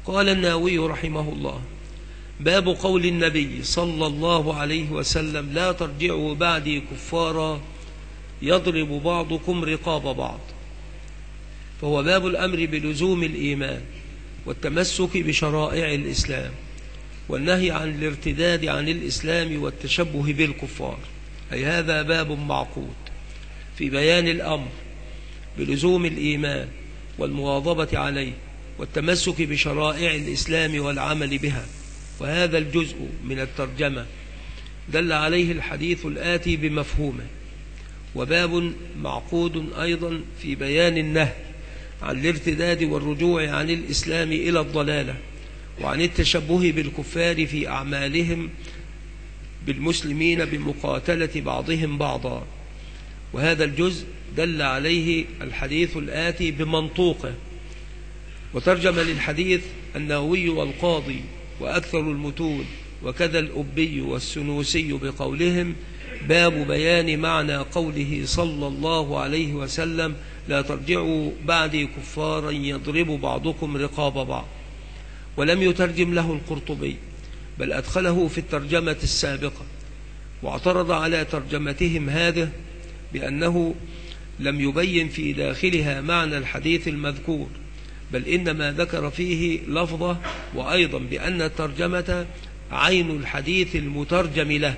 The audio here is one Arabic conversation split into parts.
قال النووي رحمه الله: باب قول النبي صلى الله عليه وسلم: لا ترجعوا بعدي كفارا يضرب بعضكم رقاب بعض. فهو باب الأمر بلزوم الإيمان والتمسك بشرائع الإسلام، والنهي عن الارتداد عن الإسلام والتشبه بالكفار. أي هذا باب معقود في بيان الأمر بلزوم الإيمان والمواظبة عليه والتمسك بشرائع الإسلام والعمل بها. وهذا الجزء من الترجمة دل عليه الحديث الآتي بمفهومه. وباب معقود أيضا في بيان النهي عن الارتداد والرجوع عن الإسلام إلى الضلالة، وعن التشبه بالكفار في أعمالهم بالمسلمين بمقاتلة بعضهم بعضا. وهذا الجزء دل عليه الحديث الآتي بمنطوقه. وترجم للحديث النووي والقاضي وأكثر المتون وكذا الأبي والسنوسي بقولهم: باب بيان معنى قوله صلى الله عليه وسلم: لا ترجعوا بعدي كفارا يضرب بعضكم رقاب بعض. ولم يترجم له القرطبي، بل أدخله في الترجمة السابقة، واعترض على ترجمتهم هذا بأنه لم يبين في داخلها معنى الحديث المذكور، بل إنما ذكر فيه لفظه، وأيضا بأن الترجمة عين الحديث المترجم له،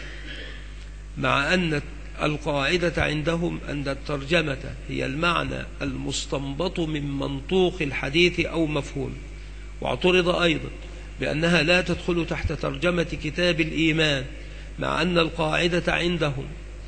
مع أن القاعدة عندهم أن الترجمة هي المعنى المستنبط من منطوق الحديث أو مفهوم. واعترض أيضا بأنها لا تدخل تحت ترجمة كتاب الإيمان، مع أن القاعدة عندهم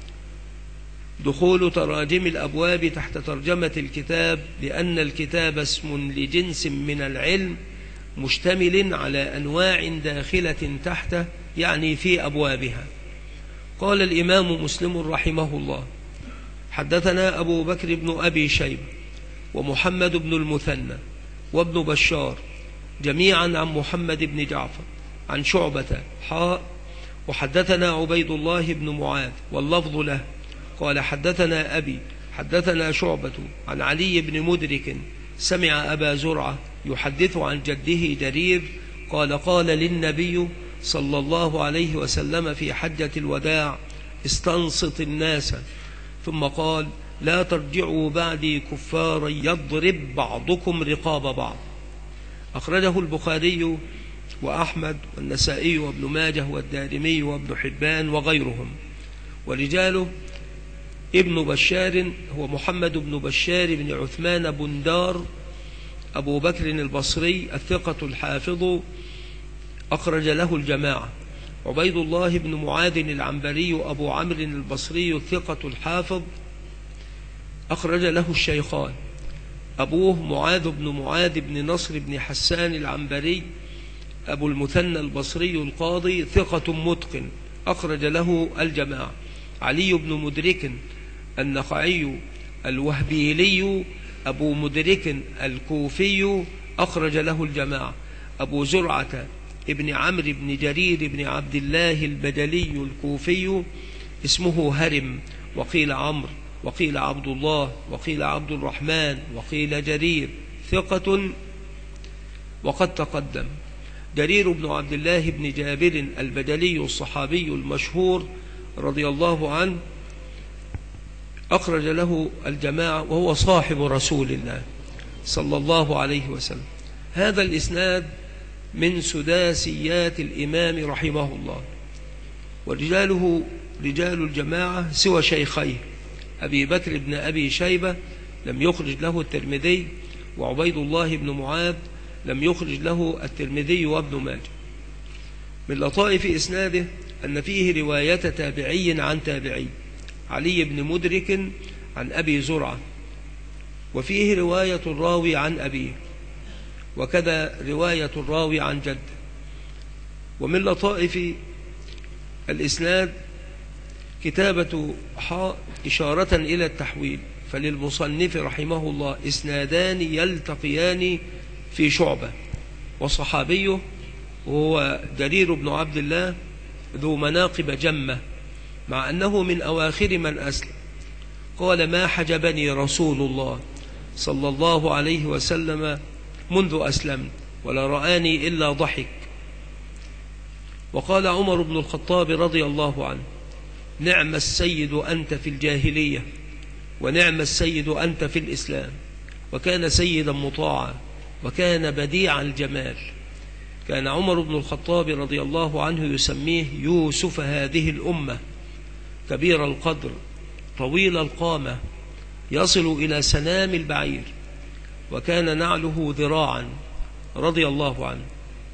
دخول تراجم الأبواب تحت ترجمة الكتاب، لأن الكتاب اسم لجنس من العلم مشتمل على أنواع داخلة تحته، يعني في أبوابها. قال الإمام مسلم رحمه الله: حدثنا أبو بكر بن أبي شيبة ومحمد بن المثنى وابن بشار جميعا عن محمد بن جعفر عن شعبة وحدثنا عبيد الله بن معاذ واللفظ له قال: حدثنا أبي حدثنا شعبة عن علي بن مدرك سمع أبا زرعة يحدث عن جده جرير قال: قال للنبي صلى الله عليه وسلم في حجة الوداع: استنصت الناس. ثم قال: لا ترجعوا بعدي كفارا يضرب بعضكم رقاب بعض. أخرجه البخاري وأحمد والنسائي وابن ماجه والدارمي وابن حبان وغيرهم. ورجاله: ابن بشار هو محمد بن بشار بن عثمان بندار أبو بكر البصري الثقة الحافظ، أخرج له الجماعة. عبيد الله بن معاذ العنبري أبو عمرو البصري الثقة الحافظ، أخرج له الشيخان. أبوه معاذ بن معاذ بن نصر بن حسان العنبري أبو المثنى البصري القاضي ثقة متقن، أخرج له الجماعة. علي بن مدرك النخعي الوهبيلي أبو مدرك الكوفي، أخرج له الجماعة. أبو زرعة ابن عمرو بن جرير بن عبد الله البجلي الكوفي اسمه هرم، وقيل عمرو وقيل عبد الله وقيل عبد الرحمن وقيل جرير، ثقة وقد تقدم. جرير بن عبد الله بن جابر البجلي الصحابي المشهور رضي الله عنه، أخرج له الجماعة، وهو صاحب رسول الله صلى الله عليه وسلم. هذا الإسناد من سداسيات الإمام رحمه الله، ورجاله رجال الجماعة سوى شيخيه أبي بكر بن أبي شيبة لم يخرج له الترمذي، وعبيد الله بن معاذ لم يخرج له الترمذي وابن ماجه. من لطائف إسناده أن فيه رواية تابعي عن تابعي، علي بن مدرك عن أبي زرعة، وفيه رواية الراوي عن أبيه، وكذا رواية الراوي عن جد. ومن لطائف الإسناد كتابة إشارة إلى التحويل، فللمصنف رحمه الله إسنادان يلتقيان في شعبة، وصحابيه وهو جرير بن عبد الله ذو مناقب جمة، مع أنه من أواخر من أسلم. قال: ما حجبني رسول الله صلى الله عليه وسلم منذ أسلمت ولا رآني إلا ضحك. وقال عمر بن الخطاب رضي الله عنه: نعم السيد أنت في الجاهلية ونعم السيد أنت في الإسلام. وكان سيدا مطاعا وكان بديع الجمال. كان عمر بن الخطاب رضي الله عنه يسميه يوسف هذه الأمة، كبير القدر طويل القامة يصل إلى سنام البعير، وكان نعله ذراعا رضي الله عنه.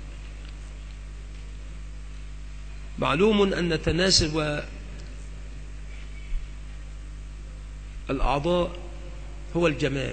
معلوم أن تناسب الأعضاء هو الجمال،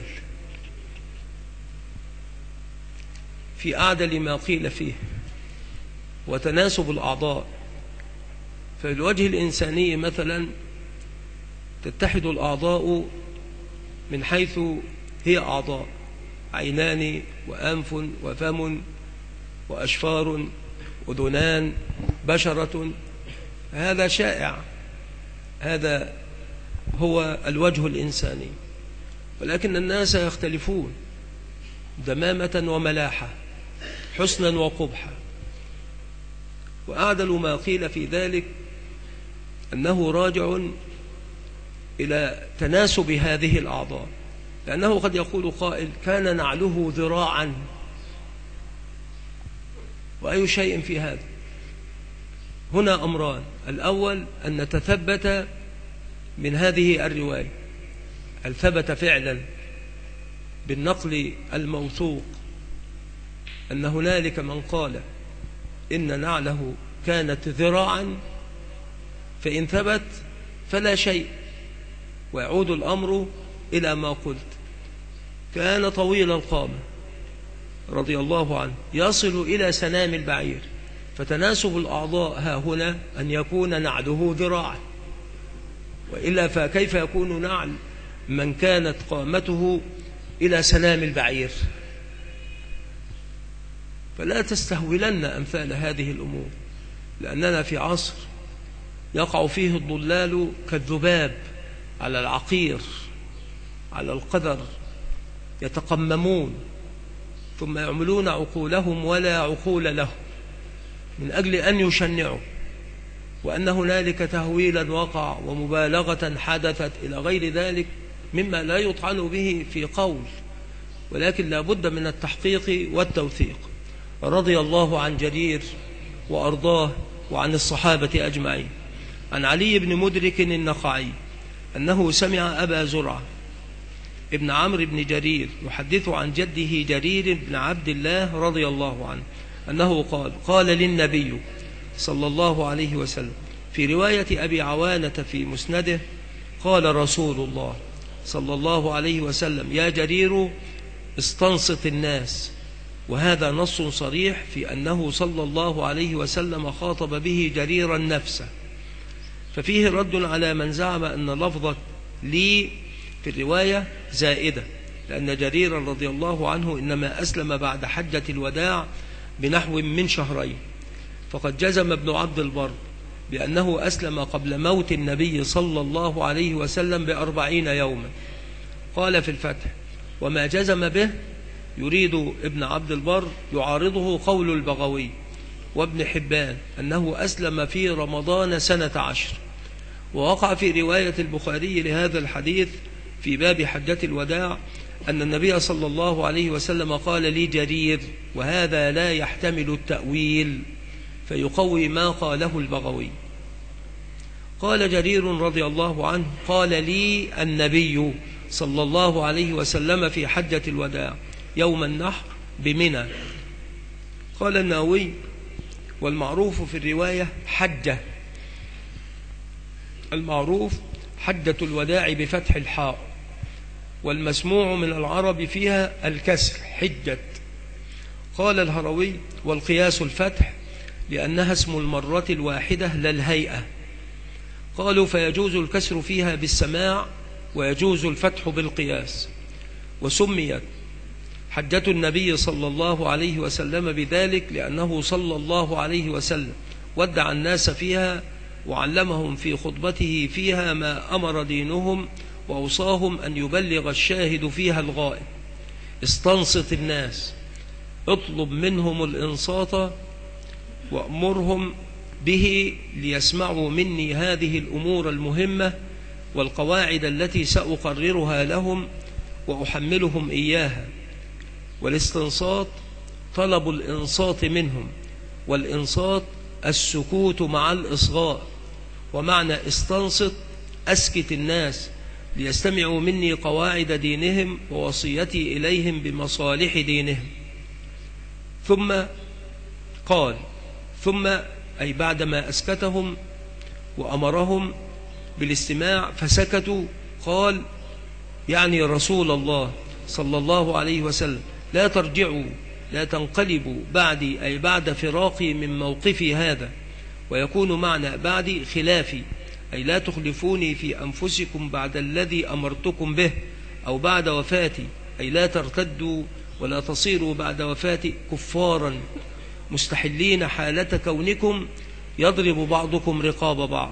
في أعدل ما قيل فيه، وتناسب الأعضاء. في الوجه الإنساني مثلا تتحد الأعضاء من حيث هي أعضاء: عينان وأنف وفم وأشفار أذنان بشرة. هذا شائع، هذا هو الوجه الإنساني. ولكن الناس يختلفون دمامة وملاحة، حسنا وقبحا. وأعدل ما قيل في ذلك أنه راجع إلى تناسب هذه الأعضاء، لأنه قد يقول قائل: كان نعله ذراعا، وأي شيء في هذا؟ هنا أمران: الأول أن نتثبت من هذه الرواية، هل ثبت فعلا بالنقل الموثوق أن هنالك من قال إن نعله كانت ذراعا؟ فإن ثبت فلا شيء، ويعود الأمر إلى ما قلت: كان طويل القامة رضي الله عنه يصل إلى سنام البعير. فتناسب الأعضاء ها هنا أن يكون نعله ذراعا، وإلا فكيف يكون نعل من كانت قامته إلى سنام البعير؟ فلا تستهولن أمثال هذه الأمور، لأننا في عصر يقع فيه الضلال كالذباب على العقير على القدر، يتقممون ثم يعملون عقولهم ولا عقول لهم من أجل أن يشنعوا، وأن هنالك تهويلا وقع ومبالغة حدثت إلى غير ذلك مما لا يطعن به في قول، ولكن لا بد من التحقيق والتوثيق. رضي الله عن جرير وأرضاه وعن الصحابة أجمعين. عن علي بن مدرك النخعي أنه سمع أبا زرعة ابن عمرو بن جرير يحدث عن جده جرير بن عبد الله رضي الله عنه أنه قال للنبي صلى الله عليه وسلم في رواية أبي عوانة في مسنده: قال رسول الله صلى الله عليه وسلم: يا جرير استنصت الناس. وهذا نص صريح في أنه صلى الله عليه وسلم خاطب به جريرا نفسه، ففيه رد على من زعم أن لفظة لي في الرواية زائدة، لأن جريرا رضي الله عنه إنما أسلم بعد حجة الوداع بنحو من شهرين. فقد جزم ابن عبد البر بأنه أسلم قبل موت النبي صلى الله عليه وسلم ب40 يوما. قال في الفتح: وما جزم به يريد ابن عبد البر يعارضه قول البغوي وابن حبان أنه أسلم في رمضان سنة 10. ووقع في رواية البخاري لهذا الحديث في باب حجة الوداع أن النبي صلى الله عليه وسلم قال لي جرير، وهذا لا يحتمل التأويل فيقوي ما قاله البغوي. قال جرير رضي الله عنه: قال لي النبي صلى الله عليه وسلم في حجة الوداع يوم النحر بمنى. قال النووي: والمعروف في الرواية حجة، المعروف حجة الوداع بفتح الحاء، والمسموع من العرب فيها الكسر حجة. قال الهروي: والقياس الفتح لأنها اسم المرة الواحدة لا الهيئة. قالوا: فيجوز الكسر فيها بالسماع ويجوز الفتح بالقياس. وسميت حجة النبي صلى الله عليه وسلم بذلك لأنه صلى الله عليه وسلم ودع الناس فيها وعلمهم في خطبته فيها ما أمر دينهم، وأوصاهم أن يبلغ الشاهد فيها الغائب. استنصت الناس، اطلب منهم الإنصات وأمرهم به ليسمعوا مني هذه الأمور المهمة والقواعد التي سأقررها لهم وأحملهم إياها. والاستنصات طلب الإنصات منهم، والإنصات السكوت مع الإصغاء. ومعنى استنصت أسكت الناس ليستمعوا مني قواعد دينهم ووصيتي إليهم بمصالح دينهم. ثم قال ثم أي بعدما أسكتهم وأمرهم بالاستماع فسكتوا، قال يعني رسول الله صلى الله عليه وسلم: لا ترجعوا، لا تنقلبوا بعدي، أي بعد فراقي من موقفي هذا، ويكون معنى بعدي خلافي، أي لا تخلفوني في أنفسكم بعد الذي أمرتكم به، أو بعد وفاتي، أي لا ترتدوا ولا تصيروا بعد وفاتي كفارا مستحلين حالة كونكم يضرب بعضكم رقاب بعض،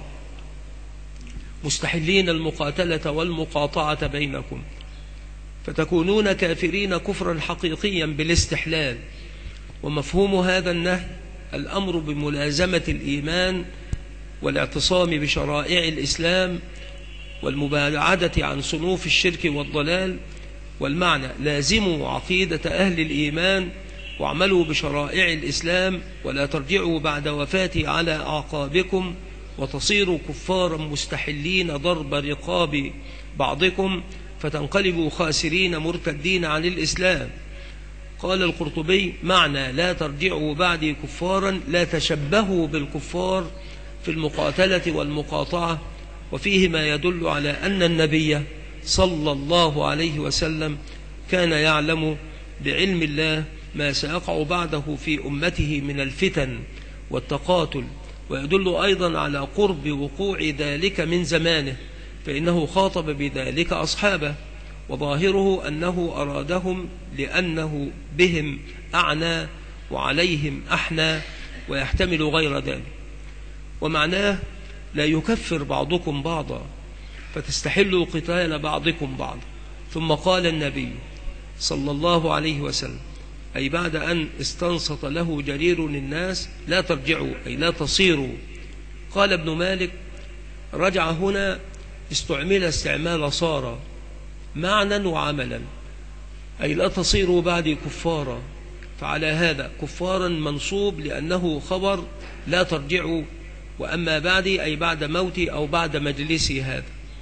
مستحلين المقاتلة والمقاطعة بينكم، فتكونون كافرين كفرا حقيقيا بالاستحلال. ومفهوم هذا النهي الأمر بملازمة الإيمان والاعتصام بشرائع الإسلام والمباعدة عن صنوف الشرك والضلال. والمعنى: لازموا عقيدة أهل الإيمان واعملوا بشرائع الإسلام، ولا ترجعوا بعد وفاتي على أعقابكم وتصيروا كفارا مستحلين ضرب رقاب بعضكم فتنقلبوا خاسرين مرتدين عن الإسلام. قال القرطبي: معنى لا ترجعوا بعدي كفارا لا تشبهوا بالكفار في المقاتلة والمقاطعة. وفيه ما يدل على أن النبي صلى الله عليه وسلم كان يعلم بعلم الله ما سيقع بعده في أمته من الفتن والتقاتل، ويدل أيضا على قرب وقوع ذلك من زمانه، فإنه خاطب بذلك أصحابه، وظاهره أنه أرادهم لأنه بهم أعنى وعليهم أحنى، ويحتمل غير ذلك. ومعناه: لا يكفر بعضكم بعضا فتستحلوا قتال بعضكم بعضا. ثم قال النبي صلى الله عليه وسلم، أي بعد أن استنصت له جرير الناس: لا ترجعوا، أي لا تصيروا. قال ابن مالك: رجع هنا استعمل استعمال صار معنى وعملا، أي لا تصيروا بعدي كفارا. فعلى هذا كفارا منصوب لأنه خبر لا ترجعوا، وأما بعدي أي بعد موتي أو بعد مجلسي هذا.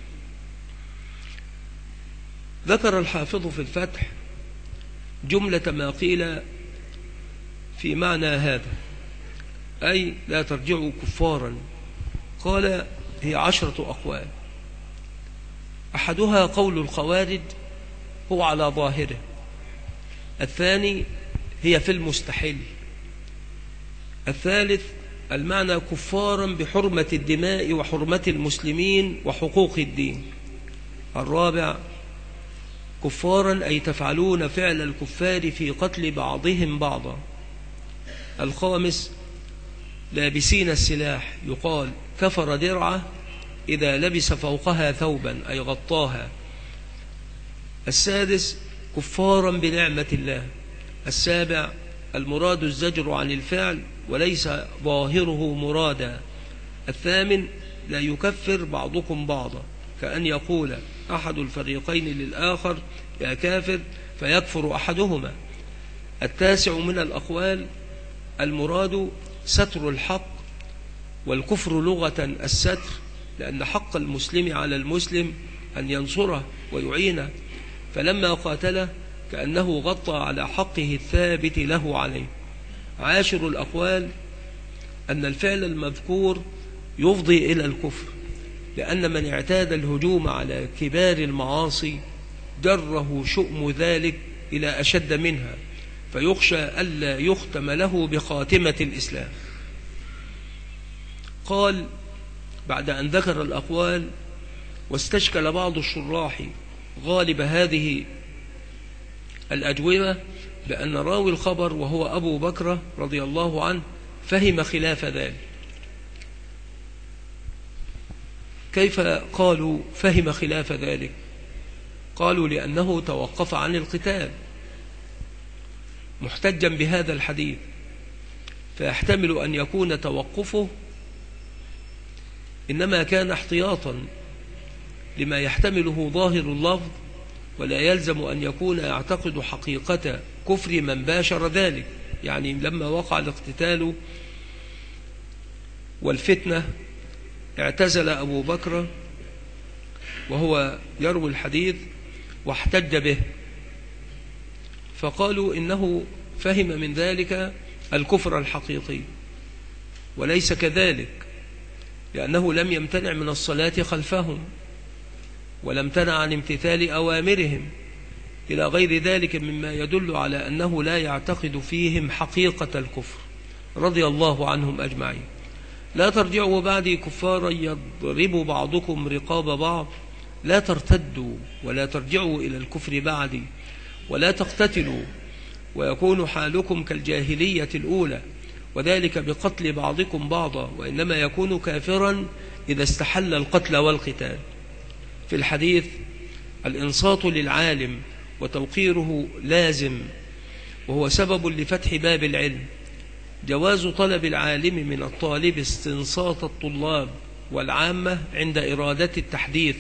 ذكر الحافظ في الفتح جملة ما قيل في معنى هذا، أي لا ترجعوا كفارا. قال: هي 10 أقوال. أحدها قول الخوارج هو على ظاهره. الثاني هي في المستحل. الثالث المعنى كفارا بحرمة الدماء وحرمة المسلمين وحقوق الدين. الرابع كفارا أي تفعلون فعل الكفار في قتل بعضهم بعضا. الخامس لابسين السلاح، يقال كفر درعه إذا لبس فوقها ثوبا أي غطاها. السادس كفارا بنعمة الله. السابع المراد الزجر عن الفعل وليس ظاهره مرادا. الثامن لا يكفر بعضكم بعضا، كأن يقول أحد الفريقين للآخر يا كافر فيكفر أحدهما. التاسع من الأقوال المراد ستر الحق، والكفر لغة الستر، لأن حق المسلم على المسلم أن ينصره ويعينه، فلما قاتله كأنه غطى على حقه الثابت له عليه. عاشر الأقوال أن الفعل المذكور يفضي إلى الكفر، لأن من اعتاد الهجوم على كبار المعاصي جره شؤم ذلك إلى أشد منها، فيخشى ألا يختم له بخاتمة الإسلام. قال بعد أن ذكر الأقوال: واستشكل بعض الشراح غالب هذه الأجوبة بأن راوي الخبر وهو أبو بكر رضي الله عنه فهم خلاف ذلك. كيف قالوا فهم خلاف ذلك؟ قالوا لأنه توقف عن القتال، محتجا بهذا الحديث، فيحتمل أن يكون توقفه إنما كان احتياطا لما يحتمله ظاهر اللفظ، ولا يلزم أن يكون يعتقد حقيقة كفر من باشر ذلك. يعني لما وقع الاقتتال والفتنة اعتزل أبو بكر وهو يروي الحديث واحتج به، فقالوا إنه فهم من ذلك الكفر الحقيقي، وليس كذلك، لأنه لم يمتنع من الصلاة خلفهم ولم تنع عن امتثال أوامرهم إلى غير ذلك مما يدل على أنه لا يعتقد فيهم حقيقة الكفر، رضي الله عنهم أجمعين. لا ترجعوا بعدي كفارا يضرب بعضكم رقاب بعض، لا ترتدوا ولا ترجعوا إلى الكفر بعدي، ولا تقتتلوا ويكون حالكم كالجاهلية الأولى، وذلك بقتل بعضكم بعضا، وإنما يكون كافرا إذا استحل القتل والقتال. في الحديث الإنصات للعالم وتوقيره لازم، وهو سبب لفتح باب العلم. جواز طلب العالم من الطالب استنصات الطلاب والعامة عند إرادة التحديث.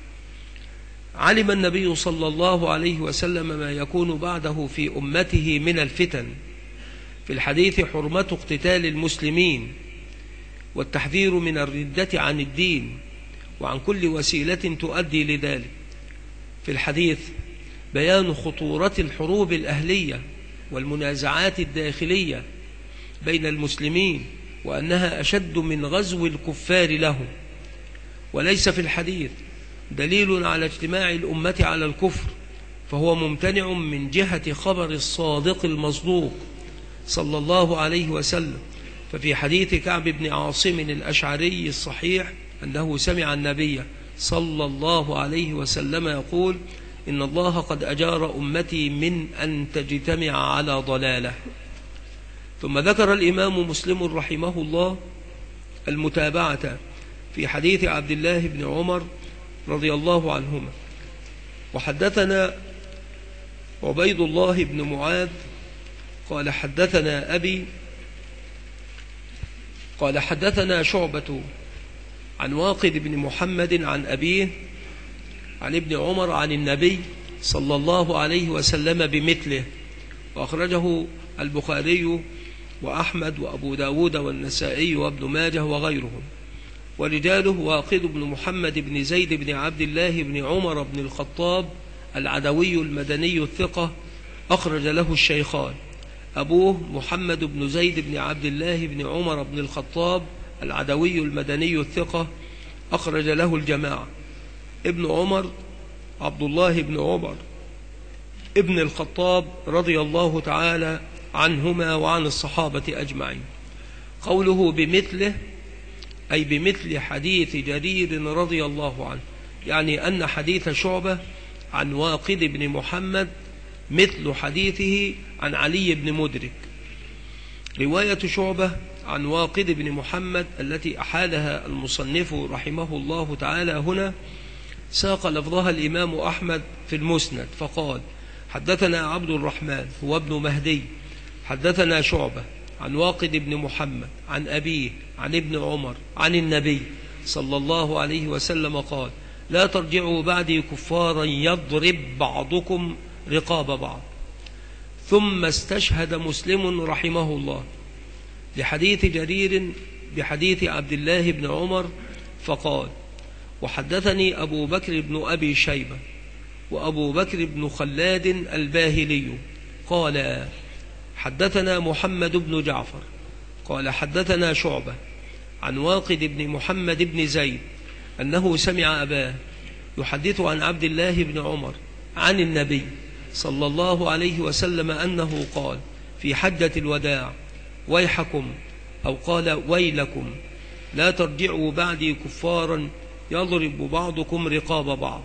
علم النبي صلى الله عليه وسلم ما يكون بعده في أمته من الفتن، في الحديث حرمة اقتتال المسلمين والتحذير من الردة عن الدين وعن كل وسيلة تؤدي لذلك. في الحديث بيان خطورة الحروب الأهلية والمنازعات الداخلية بين المسلمين، وأنها أشد من غزو الكفار لهم. وليس في الحديث دليل على اجتماع الأمة على الكفر، فهو ممتنع من جهة خبر الصادق المصدوق صلى الله عليه وسلم. ففي حديث كعب بن عاصم الأشعري الصحيح أنه سمع النبي صلى الله عليه وسلم يقول: إن الله قد أجار أمتي من أن تجتمع على ضلالة. ثم ذكر الإمام مسلم رحمه الله المتابعة في حديث عبد الله بن عمر رضي الله عنهما. وحدثنا عبيد الله بن معاذ قال حدثنا أبي قال حدثنا شعبة عن واقد بن محمد عن أبيه عن ابن عمر عن النبي صلى الله عليه وسلم بمثله، وأخرجه البخاري وأحمد وأبو داود والنسائي وابن ماجه وغيرهم. ورجاله واقد بن محمد بن زيد بن عبد الله بن عمر بن الخطاب العدوي المدني الثقة، أخرج له الشيخان. أبوه محمد بن زيد بن عبد الله بن عمر بن الخطاب العدوي المدني الثقة، أخرج له الجماعة. ابن عمر عبد الله بن عمر ابن الخطاب رضي الله تعالى عنهما وعن الصحابة أجمعين. قوله بمثله أي بمثل حديث جرير رضي الله عنه، يعني أن حديث شعبة عن واقد بن محمد مثل حديثه عن علي بن مدرك. رواية شعبة عن واقد بن محمد التي أحالها المصنف رحمه الله تعالى هنا ساق لفظها الإمام أحمد في المسند فقال: حدثنا عبد الرحمن هو ابن مهدي حدثنا شعبة عن واقد بن محمد عن أبيه عن ابن عمر عن النبي صلى الله عليه وسلم قال: لا ترجعوا بعدي كفارا يضرب بعضكم رقاب بعض. ثم استشهد مسلم رحمه الله لحديث جرير بحديث عبد الله بن عمر فقال: وحدثني أبو بكر بن أبي شيبة وأبو بكر بن خلاد الباهلي قال: حدثنا محمد بن جعفر قال حدثنا شعبة عن واقد بن محمد بن زيد أنه سمع أباه يحدث عن عبد الله بن عمر عن النبي صلى الله عليه وسلم أنه قال في حجة الوداع: ويحكم، أو قال ويلكم، لا ترجعوا بعدي كفارا يضرب بعضكم رقاب بعض.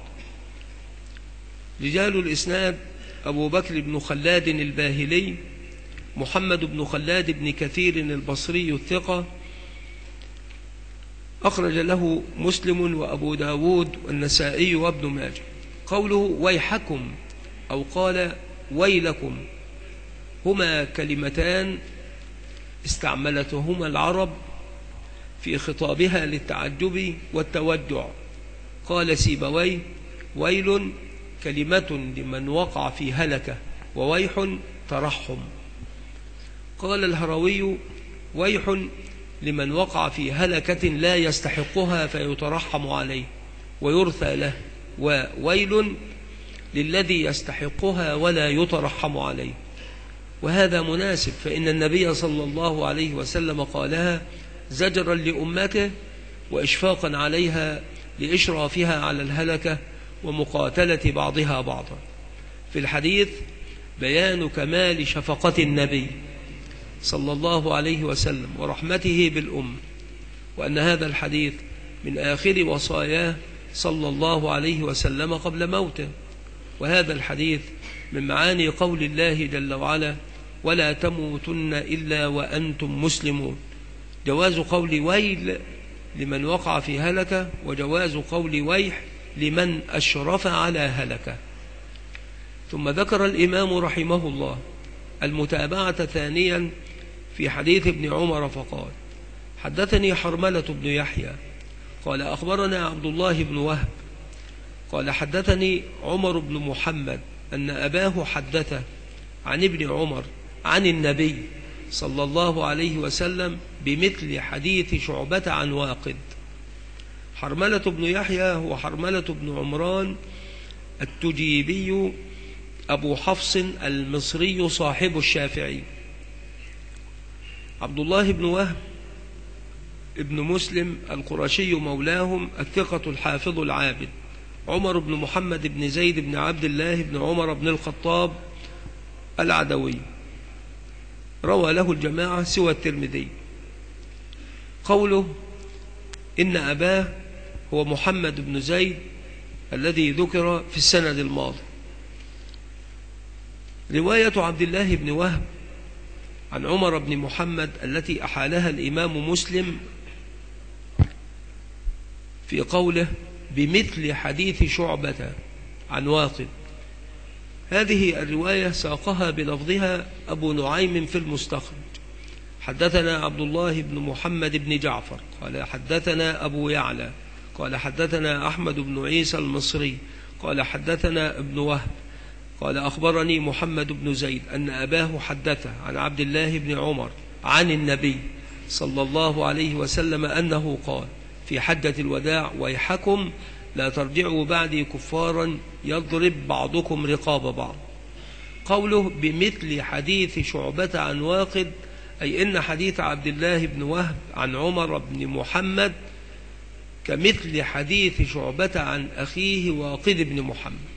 رجال الإسناد: أبو بكر بن خلاد الباهلي محمد بن خلاد بن كثير البصري الثقة، أخرج له مسلم وأبو داود والنسائي وابن ماجه. قوله ويحكم أو قال ويلكم هما كلمتان استعملتهما العرب في خطابها للتعجب والتودع. قال سيبويه: ويل كلمة لمن وقع في هلكة، وويح ترحم. قال الهروي: ويح لمن وقع في هلكة لا يستحقها فيترحم عليه ويرثى له، وويل للذي يستحقها ولا يترحم عليه. وهذا مناسب، فإن النبي صلى الله عليه وسلم قالها زجرا لأمته وإشفاقا عليها لإشرافها على الهلكة ومقاتلة بعضها بعضا. في الحديث بيان كمال شفقة النبي صلى الله عليه وسلم ورحمته بالأمة، وأن هذا الحديث من آخر وصاياه صلى الله عليه وسلم قبل موته. وهذا الحديث من معاني قول الله جل وعلا: ولا تموتن إلا وأنتم مسلمون. جواز قول ويل لمن وقع في هلكة، وجواز قول ويح لمن أشرف على هلكة. ثم ذكر الإمام رحمه الله المتابعة ثانيا في حديث ابن عمر فقال: حدثني حرملة بن يحيى قال أخبرنا عبد الله بن وهب قال حدثني عمر بن محمد أن أباه حدثه عن ابن عمر عن النبي صلى الله عليه وسلم بمثل حديث شعبة عن واقد. حرملة بن يحيى هو حرملة بن عمران التجيبي أبو حفص المصري صاحب الشافعي. عبد الله بن وهب ابن مسلم القرشي مولاهم الثقة الحافظ العابد. عمر بن محمد بن زيد بن عبد الله بن عمر بن الخطاب العدوي، روى له الجماعة سوى الترمذي. قوله إن أباه هو محمد بن زيد الذي ذكر في السند الماضي. رواية عبد الله بن وهب عن عمر بن محمد التي أحالها الإمام مسلم في قوله بمثل حديث شعبة عن واقد، هذه الرواية ساقها بلفظها أبو نعيم في المستخرج. حدثنا عبد الله بن محمد بن جعفر قال حدثنا أبو يعلى قال حدثنا أحمد بن عيسى المصري قال حدثنا ابن وهب قال أخبرني محمد بن زيد أن أباه حدثه عن عبد الله بن عمر عن النبي صلى الله عليه وسلم أنه قال في حجة الوداع: ويحكم لا ترجعوا بعدي كفارا يضرب بعضكم رقاب بعض. قوله بمثل حديث شعبة عن واقد أي إن حديث عبد الله بن وهب عن عمر بن محمد كمثل حديث شعبة عن أخيه واقد بن محمد.